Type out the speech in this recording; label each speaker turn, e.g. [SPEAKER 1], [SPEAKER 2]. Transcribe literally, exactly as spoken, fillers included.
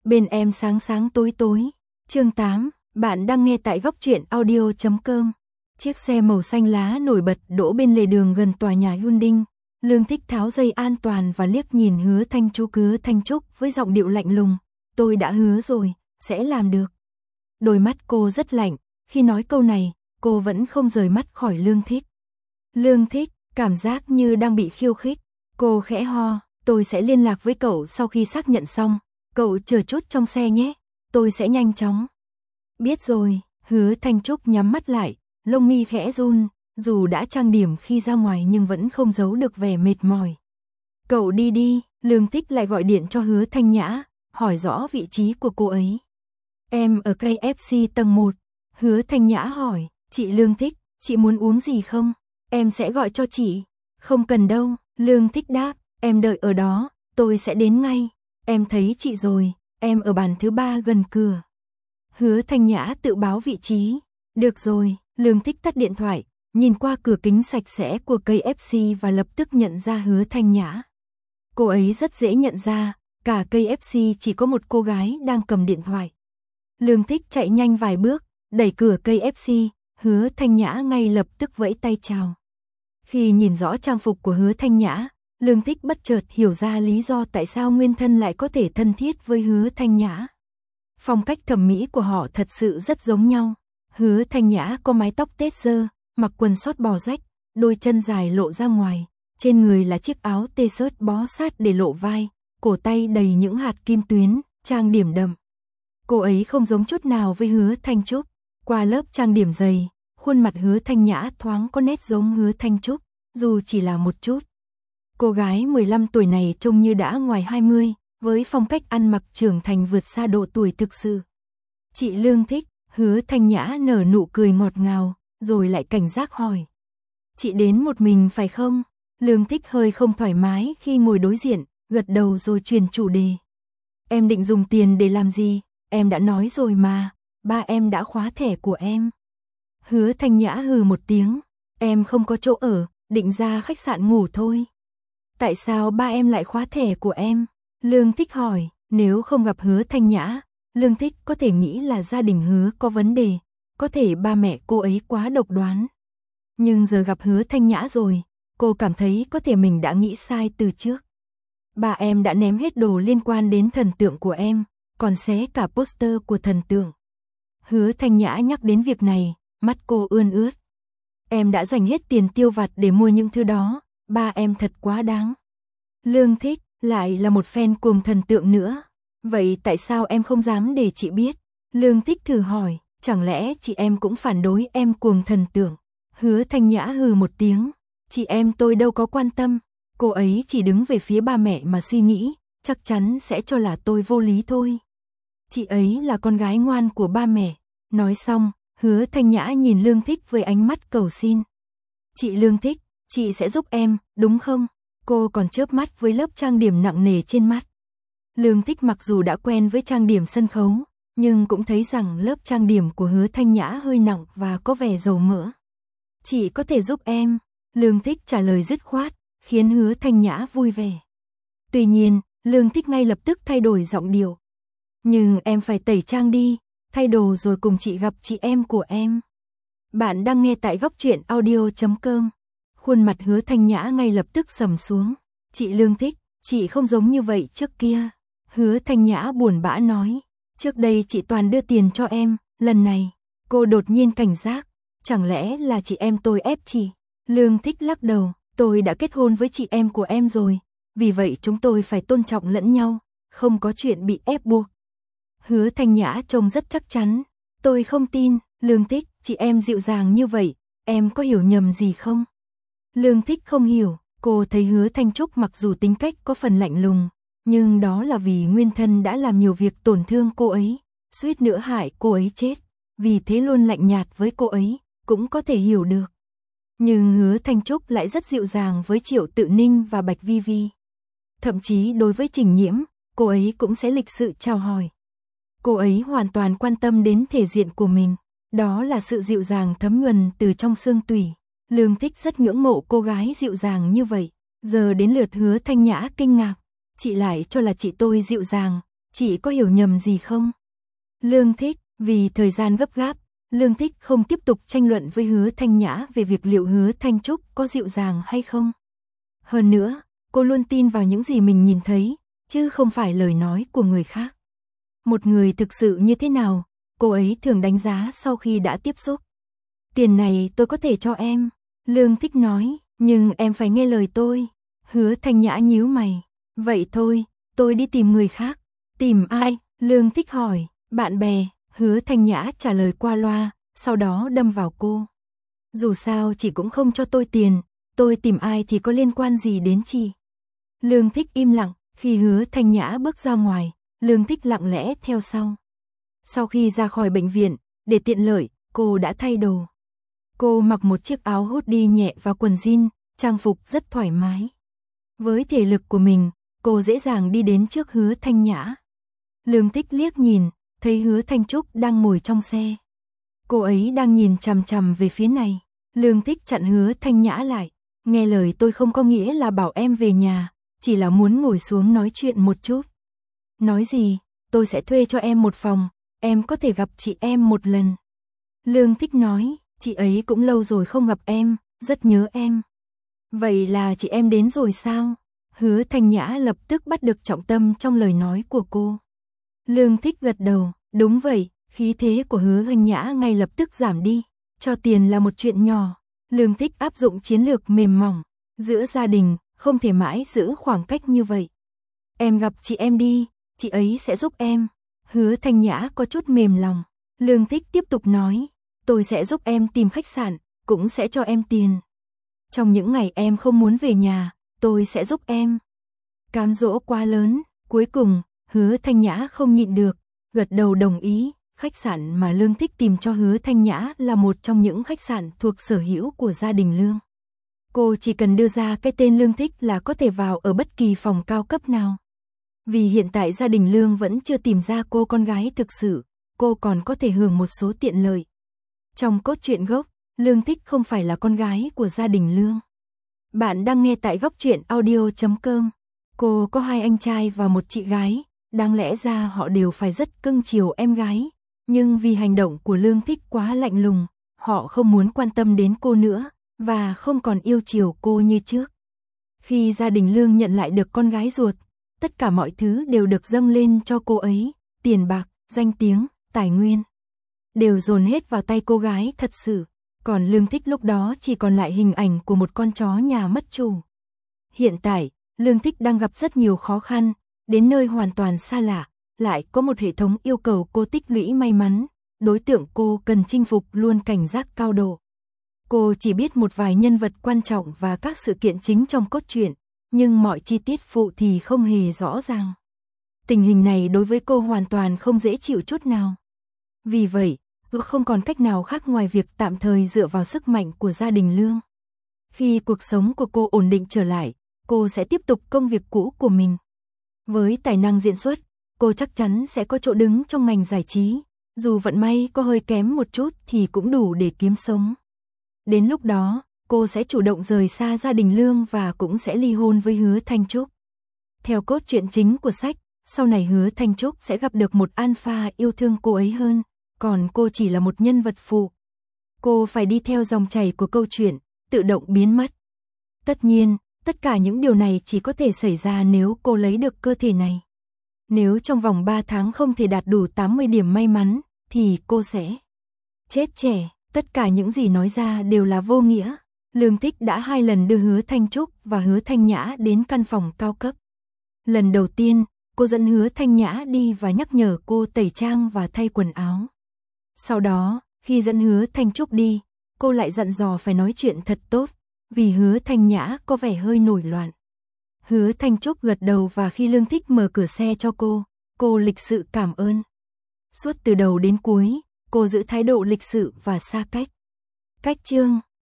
[SPEAKER 1] Bên em sáng sáng tối tối. Chương tám, bạn đang nghe tại góc truyện audio chấm com. Chiếc xe màu xanh lá nổi bật đỗ bên lề đường gần tòa nhà Hyundai. Lương Thích tháo dây an toàn và liếc nhìn Hứa Thanh Trúc Hứa Thanh Trúc với giọng điệu lạnh lùng. Tôi đã hứa rồi, sẽ làm được. Đôi mắt cô rất lạnh, khi nói câu này, cô vẫn không rời mắt khỏi Lương Thích. Lương Thích, cảm giác như đang bị khiêu khích. Cô khẽ ho, tôi sẽ liên lạc với cậu sau khi xác nhận xong. Cậu chờ chút trong xe nhé, tôi sẽ nhanh chóng. Biết rồi, Hứa Thanh Trúc nhắm mắt lại, lông mi khẽ run, dù đã trang điểm khi ra ngoài nhưng vẫn không giấu được vẻ mệt mỏi. Cậu đi đi, Lương Thích lại gọi điện cho Hứa Thanh Nhã, hỏi rõ vị trí của cô ấy. Em ở ca ép xê tầng một, Hứa Thanh Nhã hỏi, chị Lương Thích, chị muốn uống gì không? Em sẽ gọi cho chị. Không cần đâu, Lương Thích đáp, em đợi ở đó, tôi sẽ đến ngay. Em thấy chị rồi, em ở bàn thứ ba gần cửa. Hứa Thanh Nhã tự báo vị trí. Được rồi, Lương Thích tắt điện thoại, nhìn qua cửa kính sạch sẽ của ca ép xê và lập tức nhận ra Hứa Thanh Nhã. Cô ấy rất dễ nhận ra, cả ca ép xê chỉ có một cô gái đang cầm điện thoại. Lương Thích chạy nhanh vài bước, đẩy cửa ca ép xê, Hứa Thanh Nhã ngay lập tức vẫy tay chào. Khi nhìn rõ trang phục của Hứa Thanh Nhã, Lương Thích bất chợt hiểu ra lý do tại sao nguyên thân lại có thể thân thiết với Hứa Thanh Nhã. Phong cách thẩm mỹ của họ thật sự rất giống nhau. Hứa Thanh Nhã có mái tóc tết dơ, mặc quần sót bò rách, đôi chân dài lộ ra ngoài, trên người là chiếc áo t-shirt bó sát để lộ vai, cổ tay đầy những hạt kim tuyến, trang điểm đậm. Cô ấy không giống chút nào với Hứa Thanh Trúc, qua lớp trang điểm dày, khuôn mặt Hứa Thanh Nhã thoáng có nét giống Hứa Thanh Trúc, dù chỉ là một chút. Cô gái mười lăm tuổi này trông như đã ngoài hai mươi, với phong cách ăn mặc trưởng thành vượt xa độ tuổi thực sự. Chị Lương Thích, Hứa Thanh Nhã nở nụ cười ngọt ngào, rồi lại cảnh giác hỏi. Chị đến một mình phải không? Lương Thích hơi không thoải mái khi ngồi đối diện, gật đầu rồi chuyển chủ đề. Em định dùng tiền để làm gì? Em đã nói rồi mà, ba em đã khóa thẻ của em. Hứa Thanh Nhã hừ một tiếng, em không có chỗ ở, định ra khách sạn ngủ thôi. Tại sao ba em lại khóa thẻ của em? Lương Thích hỏi, nếu không gặp Hứa Thanh Nhã, Lương Thích có thể nghĩ là gia đình Hứa có vấn đề, có thể ba mẹ cô ấy quá độc đoán. Nhưng giờ gặp Hứa Thanh Nhã rồi, cô cảm thấy có thể mình đã nghĩ sai từ trước. Ba em đã ném hết đồ liên quan đến thần tượng của em, còn xé cả poster của thần tượng. Hứa Thanh Nhã nhắc đến việc này, mắt cô ươn ướt. Em đã dành hết tiền tiêu vặt để mua những thứ đó, ba em thật quá đáng. Lương Thích, lại là một fan cuồng thần tượng nữa. Vậy tại sao em không dám để chị biết? Lương Thích thử hỏi, chẳng lẽ chị em cũng phản đối em cuồng thần tượng? Hứa Thanh Nhã hừ một tiếng, chị em tôi đâu có quan tâm. Cô ấy chỉ đứng về phía ba mẹ mà suy nghĩ, chắc chắn sẽ cho là tôi vô lý thôi. Chị ấy là con gái ngoan của ba mẹ. Nói xong, Hứa Thanh Nhã nhìn Lương Thích với ánh mắt cầu xin. Chị Lương Thích, chị sẽ giúp em, đúng không? Cô còn chớp mắt với lớp trang điểm nặng nề trên mắt. Lương Thích mặc dù đã quen với trang điểm sân khấu, nhưng cũng thấy rằng lớp trang điểm của Hứa Thanh Nhã hơi nặng và có vẻ dầu mỡ. Chị có thể giúp em, Lương Thích trả lời dứt khoát, khiến Hứa Thanh Nhã vui vẻ. Tuy nhiên, Lương Thích ngay lập tức thay đổi giọng điệu. Nhưng em phải tẩy trang đi, thay đồ rồi cùng chị gặp chị em của em. Bạn đang nghe tại góc truyện audio chấm com. Khuôn mặt Hứa Thanh Nhã ngay lập tức sầm xuống. Chị Lương Thích, chị không giống như vậy trước kia. Hứa Thanh Nhã buồn bã nói. Trước đây chị toàn đưa tiền cho em, lần này, cô đột nhiên cảnh giác. Chẳng lẽ là chị em tôi ép chị? Lương Thích lắc đầu, tôi đã kết hôn với chị em của em rồi. Vì vậy chúng tôi phải tôn trọng lẫn nhau, không có chuyện bị ép buộc. Hứa Thanh Nhã trông rất chắc chắn. Tôi không tin, Lương Thích, chị em dịu dàng như vậy, em có hiểu nhầm gì không? Lương Thích không hiểu, cô thấy Hứa Thanh Trúc mặc dù tính cách có phần lạnh lùng, nhưng đó là vì nguyên thân đã làm nhiều việc tổn thương cô ấy, suýt nữa hại cô ấy chết, vì thế luôn lạnh nhạt với cô ấy, cũng có thể hiểu được. Nhưng Hứa Thanh Trúc lại rất dịu dàng với Triệu Tự Ninh và Bạch Vi Vi. Thậm chí đối với Trình Nhiễm, cô ấy cũng sẽ lịch sự chào hỏi. Cô ấy hoàn toàn quan tâm đến thể diện của mình, đó là sự dịu dàng thấm nhuần từ trong xương tủy. Lương Thích rất ngưỡng mộ cô gái dịu dàng như vậy, giờ đến lượt Hứa Thanh Nhã kinh ngạc. Chị lại cho là chị tôi dịu dàng, chị có hiểu nhầm gì không? Lương Thích, vì thời gian gấp gáp, Lương Thích không tiếp tục tranh luận với Hứa Thanh Nhã về việc liệu Hứa Thanh Trúc có dịu dàng hay không. Hơn nữa, cô luôn tin vào những gì mình nhìn thấy, chứ không phải lời nói của người khác. Một người thực sự như thế nào, cô ấy thường đánh giá sau khi đã tiếp xúc. Tiền này tôi có thể cho em, Lương Thích nói, nhưng em phải nghe lời tôi. Hứa Thanh Nhã nhíu mày, vậy thôi, tôi đi tìm người khác. Tìm ai? Lương Thích hỏi, bạn bè. Hứa Thanh Nhã trả lời qua loa, sau đó đâm vào cô. Dù sao chị cũng không cho tôi tiền, tôi tìm ai thì có liên quan gì đến chị. Lương Thích im lặng, khi Hứa Thanh Nhã bước ra ngoài, Lương Thích lặng lẽ theo sau. Sau khi ra khỏi bệnh viện, để tiện lợi, cô đã thay đồ. Cô mặc một chiếc áo hoodie nhẹ và quần jean, trang phục rất thoải mái. Với thể lực của mình, cô dễ dàng đi đến trước Hứa Thanh Nhã. Lương Thích liếc nhìn, thấy Hứa Thanh Trúc đang ngồi trong xe. Cô ấy đang nhìn chằm chằm về phía này. Lương Thích chặn Hứa Thanh Nhã lại. Nghe lời tôi không có nghĩa là bảo em về nhà, chỉ là muốn ngồi xuống nói chuyện một chút. Nói gì, tôi sẽ thuê cho em một phòng, em có thể gặp chị em một lần. Lương Thích nói, chị ấy cũng lâu rồi không gặp em, rất nhớ em. Vậy là chị em đến rồi sao? Hứa Thanh Nhã lập tức bắt được trọng tâm trong lời nói của cô. Lương Thích gật đầu, đúng vậy, khí thế của Hứa Thanh Nhã ngay lập tức giảm đi. Cho tiền là một chuyện nhỏ. Lương Thích áp dụng chiến lược mềm mỏng. Giữa gia đình, không thể mãi giữ khoảng cách như vậy. Em gặp chị em đi, chị ấy sẽ giúp em. Hứa Thanh Nhã có chút mềm lòng. Lương Thích tiếp tục nói, tôi sẽ giúp em tìm khách sạn, cũng sẽ cho em tiền. Trong những ngày em không muốn về nhà, tôi sẽ giúp em. Cám dỗ quá lớn, cuối cùng, Hứa Thanh Nhã không nhịn được, gật đầu đồng ý. Khách sạn mà Lương Thích tìm cho Hứa Thanh Nhã là một trong những khách sạn thuộc sở hữu của gia đình Lương. Cô chỉ cần đưa ra cái tên Lương Thích là có thể vào ở bất kỳ phòng cao cấp nào. Vì hiện tại gia đình Lương vẫn chưa tìm ra cô con gái thực sự, cô còn có thể hưởng một số tiện lợi. Trong cốt truyện gốc, Lương Thích không phải là con gái của gia đình Lương. Bạn đang nghe tại góc truyện audio chấm com. Cô có hai anh trai và một chị gái, đáng lẽ ra họ đều phải rất cưng chiều em gái. Nhưng vì hành động của Lương Thích quá lạnh lùng, họ không muốn quan tâm đến cô nữa, và không còn yêu chiều cô như trước. Khi gia đình Lương nhận lại được con gái ruột, tất cả mọi thứ đều được dâng lên cho cô ấy, tiền bạc, danh tiếng, tài nguyên. Đều dồn hết vào tay cô gái thật sự, còn Lương Thích lúc đó chỉ còn lại hình ảnh của một con chó nhà mất chủ. Hiện tại, Lương Thích đang gặp rất nhiều khó khăn, đến nơi hoàn toàn xa lạ. Lại có một hệ thống yêu cầu cô tích lũy may mắn, đối tượng cô cần chinh phục luôn cảnh giác cao độ. Cô chỉ biết một vài nhân vật quan trọng và các sự kiện chính trong cốt truyện, nhưng mọi chi tiết phụ thì không hề rõ ràng. Tình hình này đối với cô hoàn toàn không dễ chịu chút nào. Vì vậy, cô không còn cách nào khác ngoài việc tạm thời dựa vào sức mạnh của gia đình Lương. Khi cuộc sống của cô ổn định trở lại, cô sẽ tiếp tục công việc cũ của mình. Với tài năng diễn xuất, cô chắc chắn sẽ có chỗ đứng trong ngành giải trí, dù vận may có hơi kém một chút thì cũng đủ để kiếm sống. Đến lúc đó, cô sẽ chủ động rời xa gia đình Lương và cũng sẽ ly hôn với Hứa Thanh Trúc. Theo cốt truyện chính của sách, sau này Hứa Thanh Trúc sẽ gặp được một alpha yêu thương cô ấy hơn, còn cô chỉ là một nhân vật phụ. Cô phải đi theo dòng chảy của câu chuyện, tự động biến mất. Tất nhiên, tất cả những điều này chỉ có thể xảy ra nếu cô lấy được cơ thể này. Nếu trong vòng ba tháng không thể đạt đủ tám mươi điểm may mắn, thì cô sẽ chết trẻ. Tất cả những gì nói ra đều là vô nghĩa. Lương Thích đã hai lần đưa Hứa Thanh Trúc và Hứa Thanh Nhã đến căn phòng cao cấp. Lần đầu tiên, cô dẫn Hứa Thanh Nhã đi và nhắc nhở cô tẩy trang và thay quần áo. Sau đó, khi dẫn Hứa Thanh Trúc đi, cô lại dặn dò phải nói chuyện thật tốt, vì Hứa Thanh Nhã có vẻ hơi nổi loạn. Hứa Thanh Trúc gật đầu và khi Lương Thích mở cửa xe cho cô, cô lịch sự cảm ơn. Suốt từ đầu đến cuối, cô giữ thái độ lịch sự và xa cách. Cách chương